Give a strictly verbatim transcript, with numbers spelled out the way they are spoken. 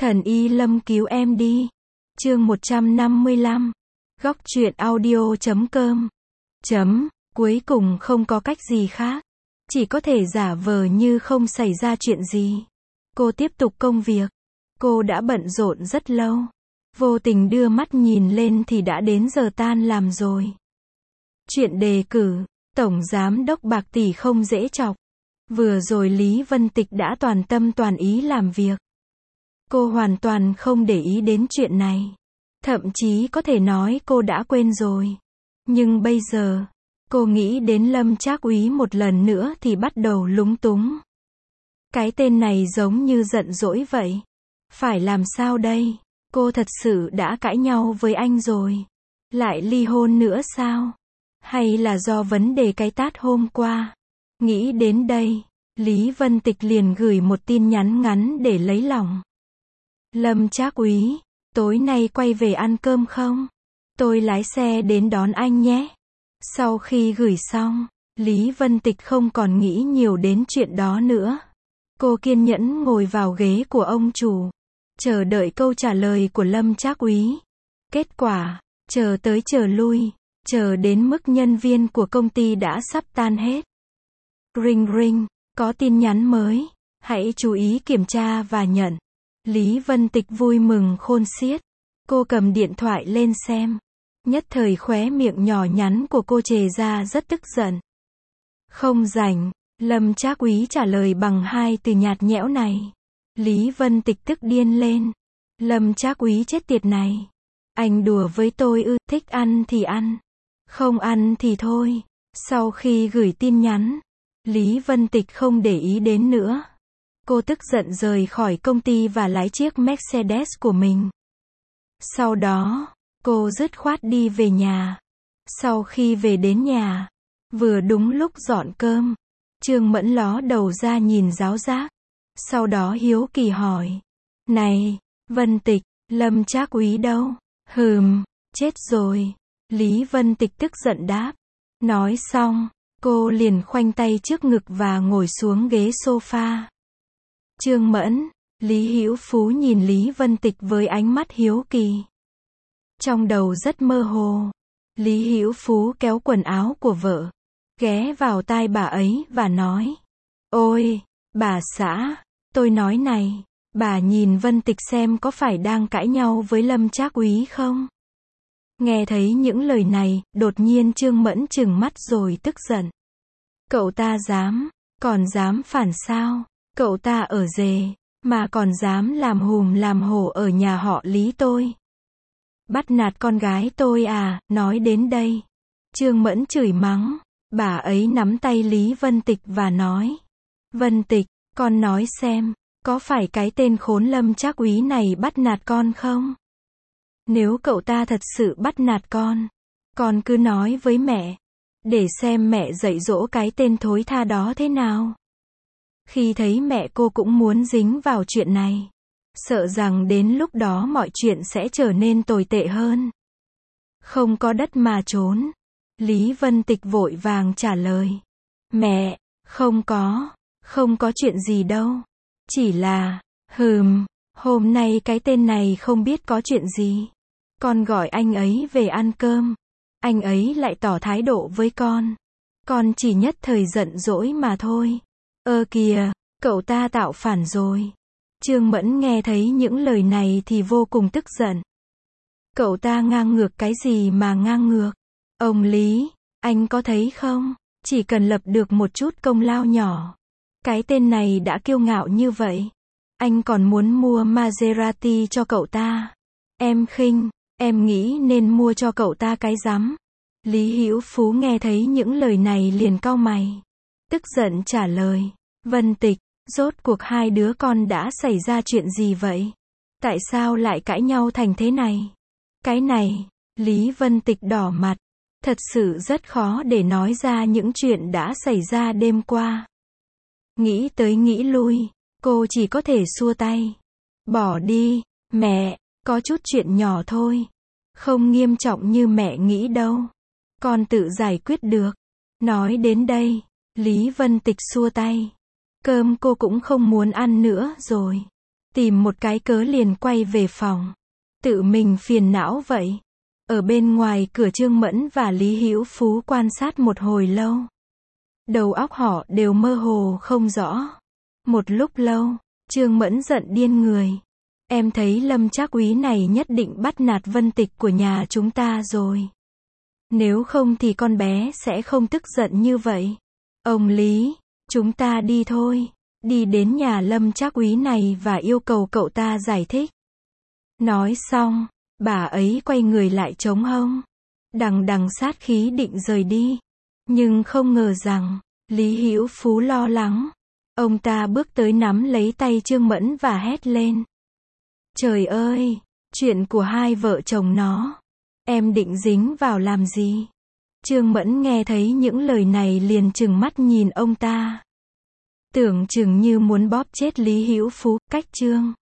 Thần Y Lâm cứu em đi. Chương một trăm năm mươi lăm. Góc truyện audio chấm com. Chấm, cuối cùng không có cách gì khác. Chỉ có thể giả vờ như không xảy ra chuyện gì. Cô tiếp tục công việc. Cô đã bận rộn rất lâu. Vô tình đưa mắt nhìn lên thì đã đến giờ tan làm rồi. Chuyện đề cử, Tổng Giám đốc bạc tỷ không dễ chọc. Vừa rồi Lý Vân Tịch đã toàn tâm toàn ý làm việc. Cô hoàn toàn không để ý đến chuyện này. Thậm chí có thể nói cô đã quên rồi. Nhưng bây giờ, cô nghĩ đến Lâm Trác Úy một lần nữa thì bắt đầu lúng túng. Cái tên này giống như giận dỗi vậy. Phải làm sao đây? Cô thật sự đã cãi nhau với anh rồi. Lại ly hôn nữa sao? Hay là do vấn đề cái tát hôm qua? Nghĩ đến đây, Lý Vân Tịch liền gửi một tin nhắn ngắn để lấy lòng. Lâm Trác Úy, tối nay quay về ăn cơm không? Tôi lái xe đến đón anh nhé. Sau khi gửi xong, Lý Vân Tịch không còn nghĩ nhiều đến chuyện đó nữa. Cô kiên nhẫn ngồi vào ghế của ông chủ, chờ đợi câu trả lời của Lâm Trác Úy. Kết quả, chờ tới chờ lui, chờ đến mức nhân viên của công ty đã sắp tan hết. Ring ring, có tin nhắn mới, hãy chú ý kiểm tra và nhận. Lý Vân Tịch vui mừng khôn xiết. Cô cầm điện thoại lên xem. Nhất thời khóe miệng nhỏ nhắn của cô trề ra rất tức giận. Không rảnh, Lâm Trác Úy trả lời bằng hai từ nhạt nhẽo này. Lý Vân Tịch tức điên lên. Lâm Trác Úy chết tiệt này. Anh đùa với tôi ư? Thích ăn thì ăn, không ăn thì thôi. Sau khi gửi tin nhắn, Lý Vân Tịch không để ý đến nữa. Cô tức giận rời khỏi công ty và lái chiếc Mercedes của mình. Sau đó, cô dứt khoát đi về nhà. Sau khi về đến nhà, vừa đúng lúc dọn cơm, Trương Mẫn ló đầu ra nhìn giáo giác. Sau đó hiếu kỳ hỏi. Này, Vân Tịch, Lâm Trác Úy đâu? Hừm, chết rồi. Lý Vân Tịch tức giận đáp. Nói xong, cô liền khoanh tay trước ngực và ngồi xuống ghế sofa. Trương Mẫn, Lý Hữu Phú nhìn Lý Vân Tịch với ánh mắt hiếu kỳ. Trong đầu rất mơ hồ, Lý Hữu Phú kéo quần áo của vợ, ghé vào tai bà ấy và nói. Ôi, bà xã, tôi nói này, bà nhìn Vân Tịch xem có phải đang cãi nhau với Lâm Trác Úy không? Nghe thấy những lời này, đột nhiên Trương Mẫn trừng mắt rồi tức giận. Cậu ta dám, còn dám phản sao? Cậu ta ở rể, mà còn dám làm hùm làm hổ ở nhà họ Lý tôi. Bắt nạt con gái tôi à? Nói đến đây, Trương Mẫn chửi mắng. Bà ấy nắm tay Lý Vân Tịch và nói. Vân Tịch, con nói xem, có phải cái tên khốn Lâm Trác Úy này bắt nạt con không? Nếu cậu ta thật sự bắt nạt con, con cứ nói với mẹ, để xem mẹ dạy dỗ cái tên thối tha đó thế nào. Khi thấy mẹ cô cũng muốn dính vào chuyện này, sợ rằng đến lúc đó mọi chuyện sẽ trở nên tồi tệ hơn. Không có đất mà trốn. Lý Vân Tịch vội vàng trả lời. Mẹ, không có, không có chuyện gì đâu. Chỉ là, hừm, hôm nay cái tên này không biết có chuyện gì. Con gọi anh ấy về ăn cơm. Anh ấy lại tỏ thái độ với con. Con chỉ nhất thời giận dỗi mà thôi. Ơ kìa, cậu ta tạo phản rồi. Trương Mẫn nghe thấy những lời này thì vô cùng tức giận. Cậu ta ngang ngược cái gì mà ngang ngược? Ông Lý, anh có thấy không? Chỉ cần lập được một chút công lao nhỏ. Cái tên này đã kiêu ngạo như vậy. Anh còn muốn mua Maserati cho cậu ta. Em khinh, em nghĩ nên mua cho cậu ta cái rắm. Lý Hữu Phú nghe thấy những lời này liền cau mày. Tức giận trả lời. Vân Tịch, rốt cuộc hai đứa con đã xảy ra chuyện gì vậy? Tại sao lại cãi nhau thành thế này? Cái này, Lý Vân Tịch đỏ mặt. Thật sự rất khó để nói ra những chuyện đã xảy ra đêm qua. Nghĩ tới nghĩ lui, cô chỉ có thể xua tay. Bỏ đi, mẹ, có chút chuyện nhỏ thôi. Không nghiêm trọng như mẹ nghĩ đâu. Con tự giải quyết được. Nói đến đây, Lý Vân Tịch xua tay. Cơm cô cũng không muốn ăn nữa rồi. Tìm một cái cớ liền quay về phòng. Tự mình phiền não vậy. Ở bên ngoài cửa Trương Mẫn và Lý Hữu Phú quan sát một hồi lâu. Đầu óc họ đều mơ hồ không rõ. Một lúc lâu, Trương Mẫn giận điên người. Em thấy Lâm Trác Úy này nhất định bắt nạt Vân Tịch của nhà chúng ta rồi. Nếu không thì con bé sẽ không tức giận như vậy. Ông Lý, chúng ta đi thôi. Đi đến nhà Lâm Trác Úy này và yêu cầu cậu ta giải thích. Nói xong, bà ấy quay người lại chống hông. Đằng đằng sát khí định rời đi. Nhưng không ngờ rằng, Lý Hữu Phú lo lắng. Ông ta bước tới nắm lấy tay Trương Mẫn và hét lên. Trời ơi, chuyện của hai vợ chồng nó. Em định dính vào làm gì? Trương Mẫn nghe thấy những lời này liền trừng mắt nhìn ông ta. Tưởng chừng như muốn bóp chết Lý Hữu Phú, cách Trương